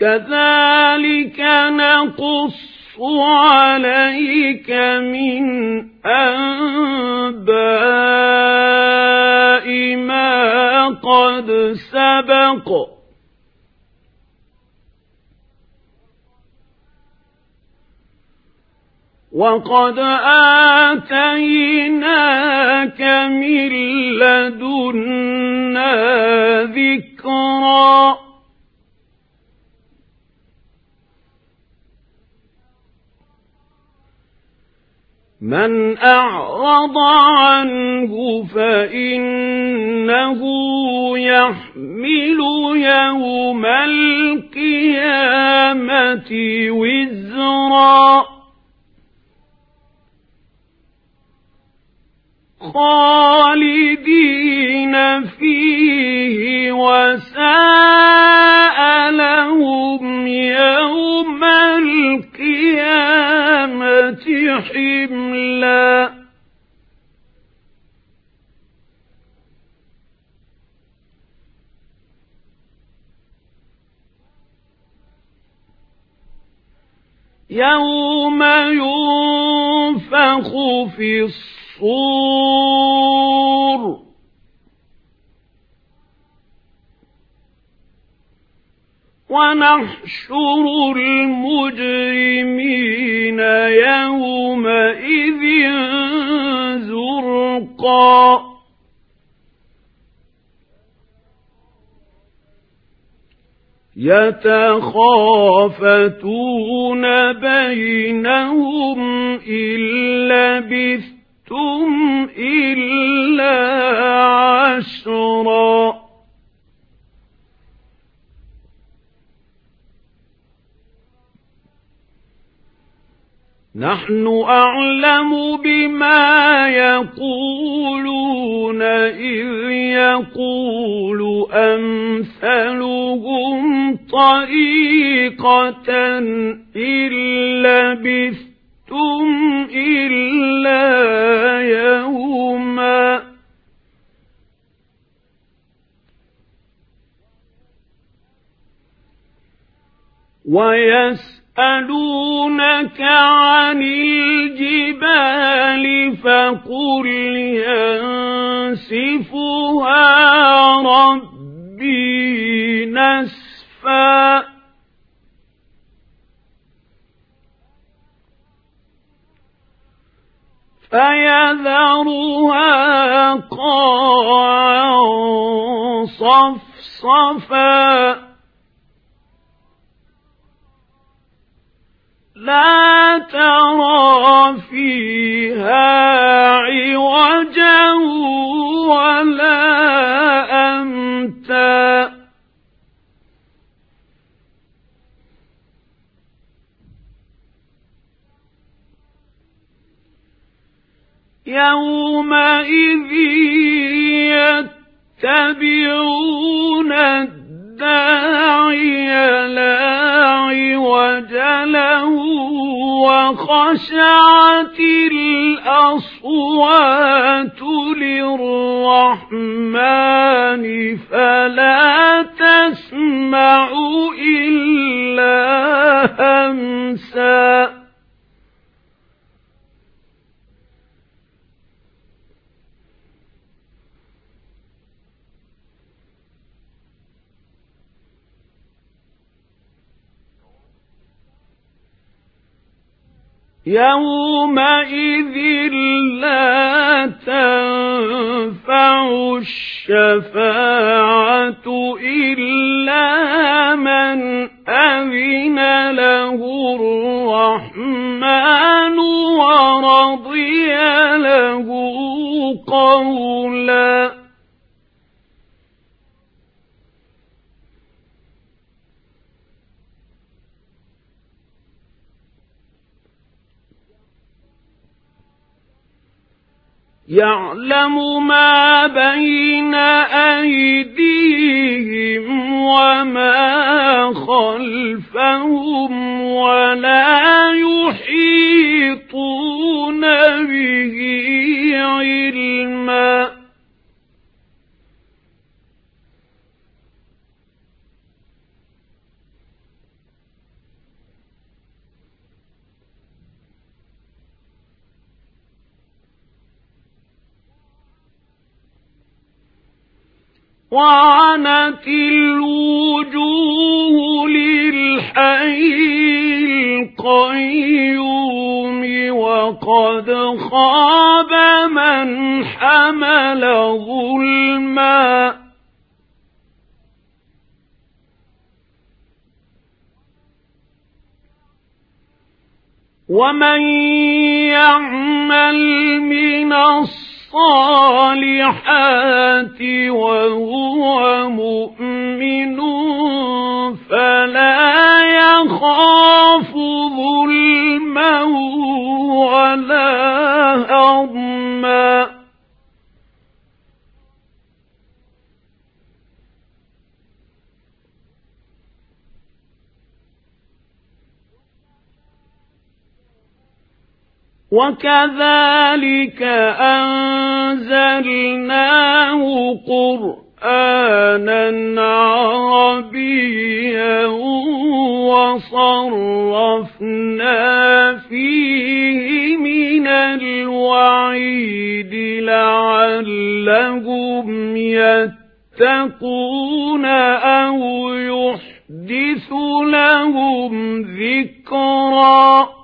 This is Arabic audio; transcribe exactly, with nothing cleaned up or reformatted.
كذلك نقص عليك من أنباء ما قد سبق وقد آتيناك من لدنا ذكرا من أعرض عنه فإنه يحمل يوم القيامة وزرا خالدين فيه وساء لهم يوم القيامة حملا يوم ينفخ في الصور ونحشر المجرمين يومئذ زرقا يتخافتون بينهم إن لبثتم إلا عشرا نحن أعلم بما يقولون إذ يقول أمثلهم طريقة إن لبثتم إلا يوما ويس يسألونك عن الجبال فقل ينسفها ربي نسفا فيذرها قاعا صفصفا لا ترى فيها عوجا ولا أمتا يومئذ يتبعون الداعي لا عوج له وخشعت الأصوات للرحمن فلا تسمع إلا همسا يومئذ لا تنفع الشفاعة إلا من أذن له الرحمن ورضي له قولا يعلم ما بين أيديهم وما خلفهم ولا يحيطون به علما وعنت الوجوه للحي القيوم وقد خاب من حمل ظلما ومن يعمل من الصالحات وهو مؤمن فلا يخاف ظلما ولا هضما وكذلك أنزلناه قرآنا عربيا وصرفنا فيه من الوعيد لعلهم يتقون أو يحدث لهم ذكرا